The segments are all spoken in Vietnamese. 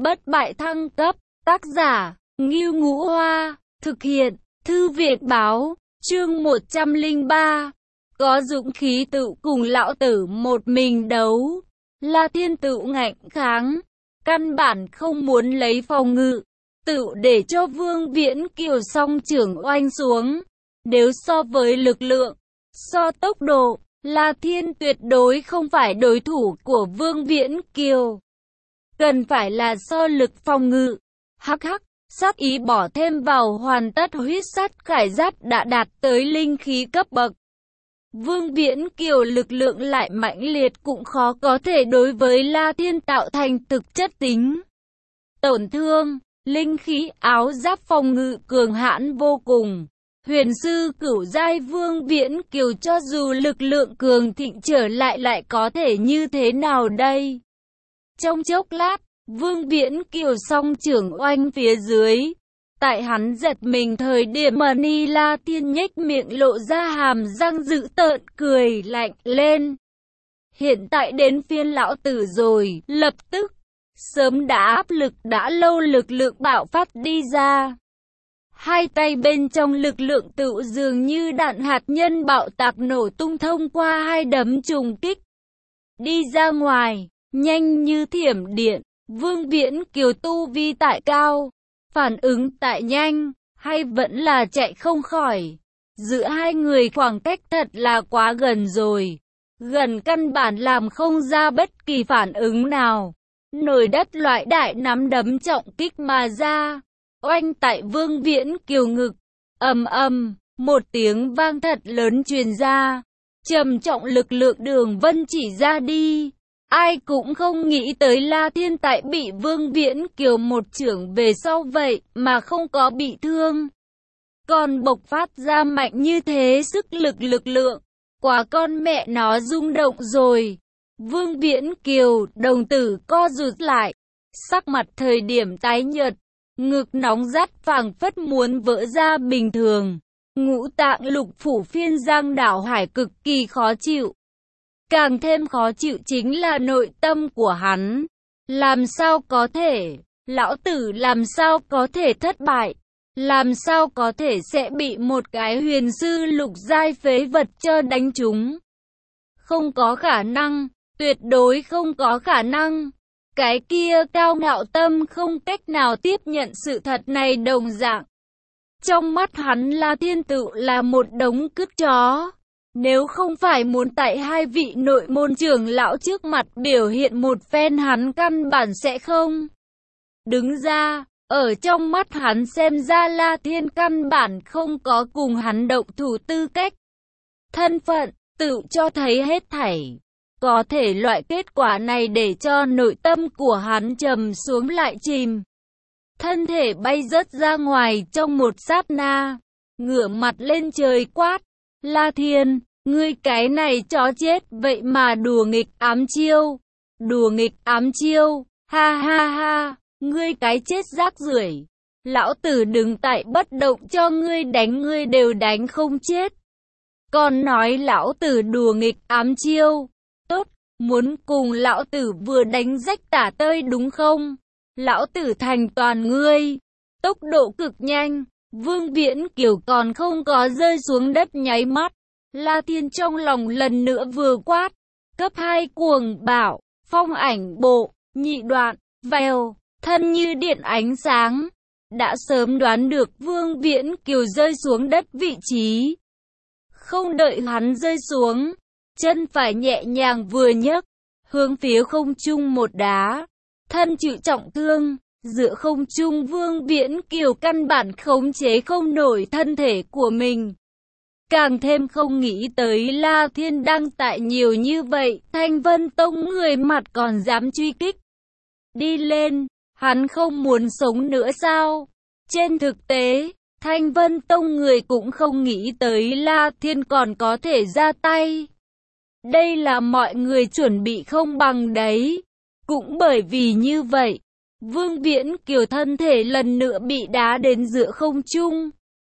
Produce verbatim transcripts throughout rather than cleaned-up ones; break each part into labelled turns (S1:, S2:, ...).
S1: bất bại thăng cấp, tác giả, Ngưu Ngũ Hoa, thực hiện, Thư viện báo, chương một trăm lẻ ba, có dũng khí tự cùng lão tử một mình đấu. La Thiên tự ngạnh kháng, căn bản không muốn lấy phòng ngự, tự để cho Vương Viễn Kiều song trưởng oanh xuống. Nếu so với lực lượng, so tốc độ, La Thiên tuyệt đối không phải đối thủ của Vương Viễn Kiều. Cần phải là so lực phòng ngự. Hắc hắc, sát ý bỏ thêm vào hoàn tất huyết sắt khải giáp đã đạt tới linh khí cấp bậc. Vương Viễn Kiều lực lượng lại mãnh liệt cũng khó có thể đối với La Thiên tạo thành thực chất tính tổn thương. Linh khí áo giáp phòng ngự cường hãn vô cùng. Huyền sư cửu giai Vương Viễn Kiều cho dù lực lượng cường thịnh trở lại lại có thể như thế nào đây? Trong chốc lát, Vương Viễn Kiều song trưởng oanh phía dưới. Tại hắn giật mình thời điểm mà Ni La Thiên nhếch miệng lộ ra hàm răng dữ tợn cười lạnh lên. Hiện tại đến phiên lão tử rồi, lập tức. Sớm đã áp lực đã lâu lực lượng bạo phát đi ra. Hai tay bên trong lực lượng tự dường như đạn hạt nhân bạo tạc nổ tung thông qua hai đấm trùng kích. Đi ra ngoài, nhanh như thiểm điện, Vương Viễn Kiều tu vi tại cao, phản ứng tại nhanh, hay vẫn là chạy không khỏi. Giữa hai người khoảng cách thật là quá gần rồi, gần căn bản làm không ra bất kỳ phản ứng nào. Nổi đất loại đại nắm đấm trọng kích mà ra, oanh tại Vương Viễn Kiều ngực, ầm ầm, một tiếng vang thật lớn truyền ra, trầm trọng lực lượng Đường Vân chỉ ra đi. Ai cũng không nghĩ tới La Thiên tại bị Vương Viễn Kiều một chưởng về sau vậy mà không có bị thương, còn bộc phát ra mạnh như thế sức lực lực lượng, quá con mẹ nó rung động rồi. Vương Viễn Kiều đồng tử co rụt lại, sắc mặt thời điểm tái nhợt, ngực nóng rát phảng phất muốn vỡ ra bình thường. Ngũ tạng lục phủ phiên giang đảo hải cực kỳ khó chịu. Càng thêm khó chịu chính là nội tâm của hắn. Làm sao có thể, lão tử làm sao có thể thất bại, làm sao có thể sẽ bị một cái huyền sư lục giai phế vật cho đánh trúng. Không có khả năng. Tuyệt đối không có khả năng. Cái kia cao ngạo tâm không cách nào tiếp nhận sự thật này đồng dạng. Trong mắt hắn La Thiên tự là một đống cứt chó. Nếu không phải muốn tại hai vị nội môn trưởng lão trước mặt biểu hiện một phen hắn căn bản sẽ không đứng ra. Ở trong mắt hắn xem ra La Thiên căn bản không có cùng hắn động thủ tư cách. Thân phận, tự cho thấy hết thảy. Có thể loại kết quả này để cho nội tâm của hắn trầm xuống lại chìm. Thân thể bay rớt ra ngoài trong một sát na. Ngửa mặt lên trời quát. La Thiên, ngươi cái này chó chết vậy mà đùa nghịch ám chiêu. Đùa nghịch ám chiêu, ha ha ha, ngươi cái chết rác rưởi. Lão tử đứng tại bất động cho ngươi đánh ngươi đều đánh không chết. Còn nói lão tử đùa nghịch ám chiêu. Tốt, muốn cùng lão tử vừa đánh rách tả tơi đúng không? Lão tử thành toàn ngươi. Tốc độ cực nhanh, Vương Viễn Kiều còn không có rơi xuống đất nháy mắt. La Thiên trong lòng lần nữa vừa quát. Cấp hai cuồng bạo, phong ảnh bộ, nhị đoạn, vèo, thân như điện ánh sáng. Đã sớm đoán được Vương Viễn Kiều rơi xuống đất vị trí. Không đợi hắn rơi xuống. Chân phải nhẹ nhàng vừa nhấc, hướng phía không trung một đá, thân chịu trọng thương, giữa không trung Vương Viễn Kiều căn bản khống chế không nổi thân thể của mình. Càng thêm không nghĩ tới La Thiên đang tại nhiều như vậy, Thanh Vân Tông người mặt còn dám truy kích. Đi lên, hắn không muốn sống nữa sao? Trên thực tế, Thanh Vân Tông người cũng không nghĩ tới La Thiên còn có thể ra tay. Đây là mọi người chuẩn bị không bằng đấy. Cũng bởi vì như vậy, Vương Viễn Kiều thân thể lần nữa bị đá đến giữa không trung.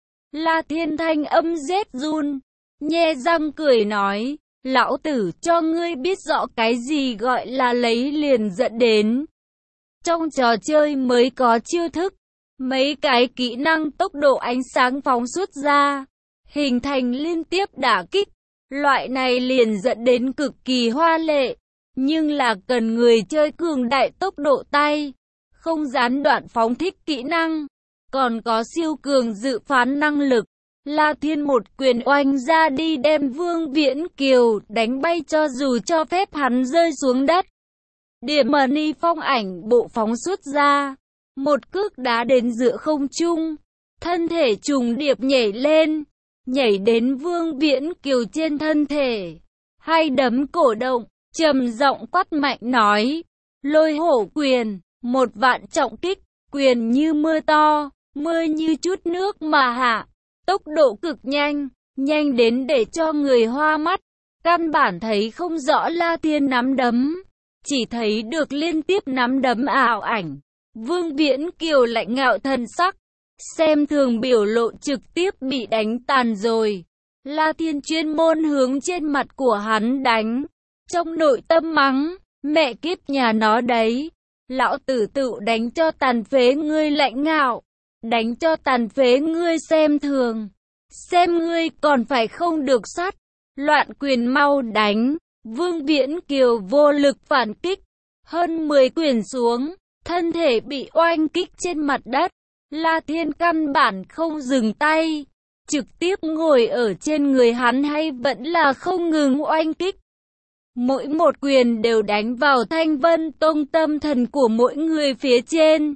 S1: La Thiên thanh âm rét run, nhe răng cười nói, lão tử cho ngươi biết rõ cái gì gọi là lấy liền dẫn đến. Trong trò chơi mới có chiêu thức, mấy cái kỹ năng tốc độ ánh sáng phóng xuất ra, hình thành liên tiếp đả kích. Loại này liền dẫn đến cực kỳ hoa lệ, nhưng là cần người chơi cường đại tốc độ tay, không gián đoạn phóng thích kỹ năng, còn có siêu cường dự phán năng lực. La Thiên một quyền oanh ra đi đem Vương Viễn Kiều đánh bay cho dù cho phép hắn rơi xuống đất. Điểm Money phong ảnh bộ phóng xuất ra, một cước đá đến giữa không trung, thân thể trùng điệp nhảy lên, nhảy đến Vương Viễn Kiều trên thân thể, hai đấm cổ động, trầm giọng quát mạnh nói, lôi hổ quyền, một vạn trọng kích, quyền như mưa to, mưa như chút nước mà hạ, tốc độ cực nhanh, nhanh đến để cho người hoa mắt, căn bản thấy không rõ La Thiên nắm đấm, chỉ thấy được liên tiếp nắm đấm ảo ảnh. Vương Viễn Kiều lạnh ngạo thần sắc, xem thường biểu lộ trực tiếp bị đánh tàn rồi. La Thiên chuyên môn hướng trên mặt của hắn đánh, trong nội tâm mắng, mẹ kiếp nhà nó đấy, lão tử tự đánh cho tàn phế ngươi lạnh ngạo, đánh cho tàn phế ngươi xem thường, xem ngươi còn phải không được sắt, loạn quyền mau đánh. Vương Viễn Kiều vô lực phản kích, hơn mười quyền xuống, thân thể bị oanh kích trên mặt đất. La Thiên căn bản không dừng tay, trực tiếp ngồi ở trên người hắn hay vẫn là không ngừng oanh kích. Mỗi một quyền đều đánh vào Thanh Vân Tông tâm thần của mỗi người phía trên.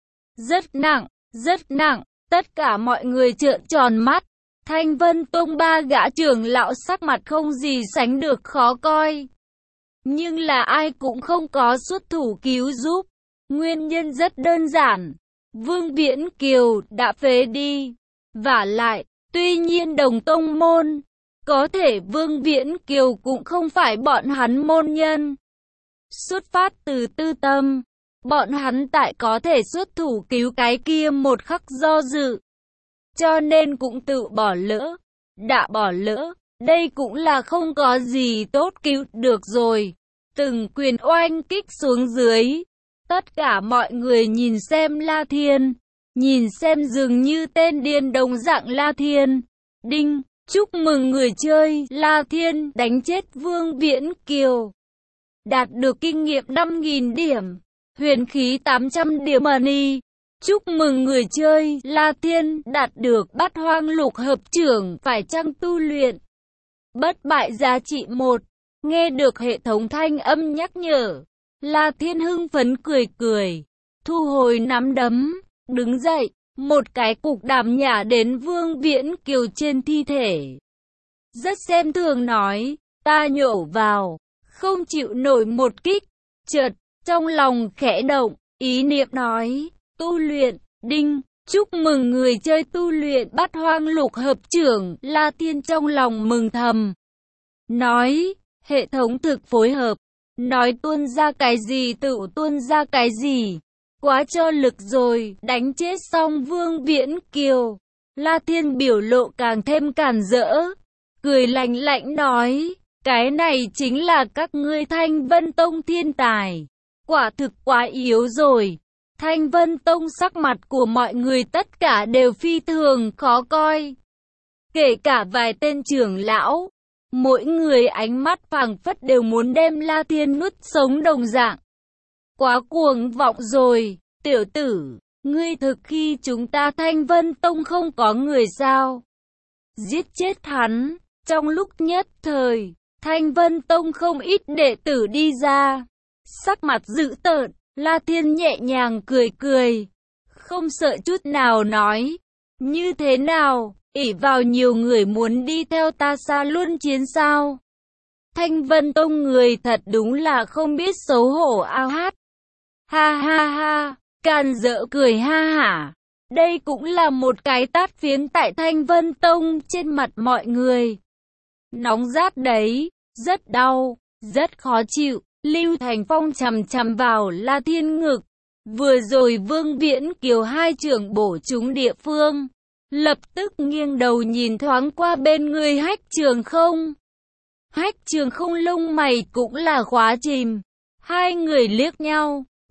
S1: Rất nặng, rất nặng, tất cả mọi người trợn tròn mắt. Thanh Vân Tông ba gã trưởng lão sắc mặt không gì sánh được khó coi. Nhưng là ai cũng không có xuất thủ cứu giúp. Nguyên nhân rất đơn giản. Vương Viễn Kiều đã phế đi. Vả lại, tuy nhiên đồng tông môn, có thể Vương Viễn Kiều cũng không phải bọn hắn môn nhân. Xuất phát từ tư tâm, bọn hắn tại có thể xuất thủ cứu cái kia một khắc do dự. Cho nên cũng tự bỏ lỡ. Đã bỏ lỡ, đây cũng là không có gì tốt cứu được rồi. Từng quyền oanh kích xuống dưới. Tất cả mọi người nhìn xem La Thiên, nhìn xem dường như tên điên đồng dạng La Thiên. Đinh, chúc mừng người chơi La Thiên đánh chết Vương Viễn Kiều. Đạt được kinh nghiệm năm nghìn điểm, huyền khí tám trăm điểm money. Chúc mừng người chơi La Thiên đạt được Bát Hoang Lục Hợp Trưởng, phải chăng tu luyện bất bại giá trị một. Nghe được hệ thống thanh âm nhắc nhở, La Thiên hưng phấn cười cười, thu hồi nắm đấm, đứng dậy, một cái cục đàm nhả đến Vương Viễn Kiều trên thi thể. Rất xem thường nói, ta nhổ vào, không chịu nổi một kích. Chợt, trong lòng khẽ động, ý niệm nói, tu luyện, đinh, chúc mừng người chơi tu luyện Bát Hoang Lục Hợp Trưởng. La Thiên trong lòng mừng thầm, nói, hệ thống thực phối hợp, nói tuôn ra cái gì tự tuôn ra cái gì, quá cho lực rồi. Đánh chết xong Vương Viễn Kiều, La Thiên biểu lộ càng thêm càn rỡ, cười lạnh lạnh nói, cái này chính là các ngươi Thanh Vân Tông thiên tài, quả thực quá yếu rồi. Thanh Vân Tông sắc mặt của mọi người tất cả đều phi thường khó coi, kể cả vài tên trưởng lão. Mỗi người ánh mắt phảng phất đều muốn đem La Thiên nuốt sống đồng dạng. Quá cuồng vọng rồi, tiểu tử, ngươi thực khi chúng ta Thanh Vân Tông không có người sao? Giết chết hắn. Trong lúc nhất thời, Thanh Vân Tông không ít đệ tử đi ra. Sắc mặt dữ tợn, La Thiên nhẹ nhàng cười cười, không sợ chút nào nói, như thế nào? ỷ vào nhiều người muốn đi theo ta xa luân chiến sao? Thanh Vân Tông người thật đúng là không biết xấu hổ ao hát. Ha ha ha, càn rỡ cười ha hả. Đây cũng là một cái tát phiến tại Thanh Vân Tông trên mặt mọi người. Nóng rát đấy, rất đau, rất khó chịu. Lưu Thành Phong chằm chằm vào La Thiên ngực. Vừa rồi Vương Viễn Kiều hai trưởng bổ trúng địa phương, lập tức nghiêng đầu nhìn thoáng qua bên người Hách Trường Không. Hách Trường Không lông mày cũng là khóa chìm. Hai người liếc nhau,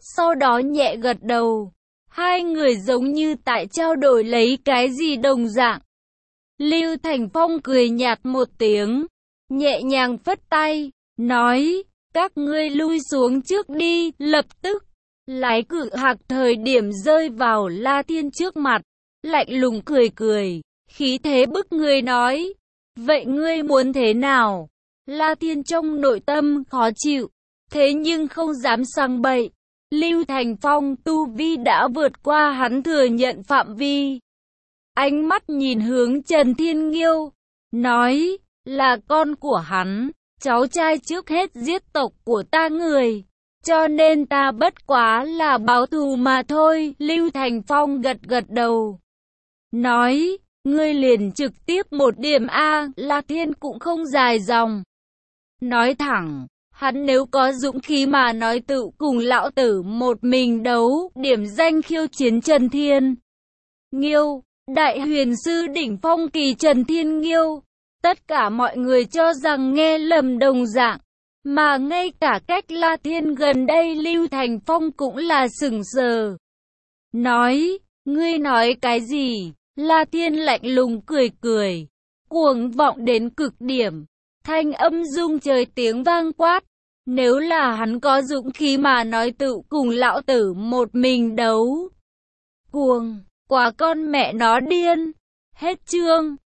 S1: sau đó nhẹ gật đầu. Hai người giống như tại trao đổi lấy cái gì đồng dạng. Lưu Thành Phong cười nhạt một tiếng, nhẹ nhàng phất tay, nói, các ngươi lui xuống trước đi. Lập tức, lái cự hạc thời điểm rơi vào La Thiên trước mặt, lạnh lùng cười cười, khí thế bức người nói, vậy ngươi muốn thế nào? La Thiên trong nội tâm khó chịu, thế nhưng không dám sang bậy. Lưu Thành Phong tu vi đã vượt qua hắn thừa nhận phạm vi. Ánh mắt nhìn hướng Trần Thiên Nghiêu, nói, là con của hắn, cháu trai trước hết giết tộc của ta người, cho nên ta bất quá là báo thù mà thôi. Lưu Thành Phong gật gật đầu, nói, ngươi liền trực tiếp một điểm a. La Thiên cũng không dài dòng, nói thẳng, hắn nếu có dũng khí mà nói tự cùng lão tử một mình đấu, điểm danh khiêu chiến Trần Thiên Nghiêu, đại huyền sư đỉnh phong kỳ Trần Thiên Nghiêu. Tất cả mọi người cho rằng nghe lầm đồng dạng, mà ngay cả cách La Thiên gần đây Lưu Thành Phong cũng là sững sờ. Nói, ngươi nói cái gì? La Thiên lạnh lùng cười cười, cuồng vọng đến cực điểm, thanh âm rung trời tiếng vang quát. Nếu là hắn có dũng khí mà nói tự cùng lão tử một mình đấu. Cuồng, quả con mẹ nó điên. Hết chương.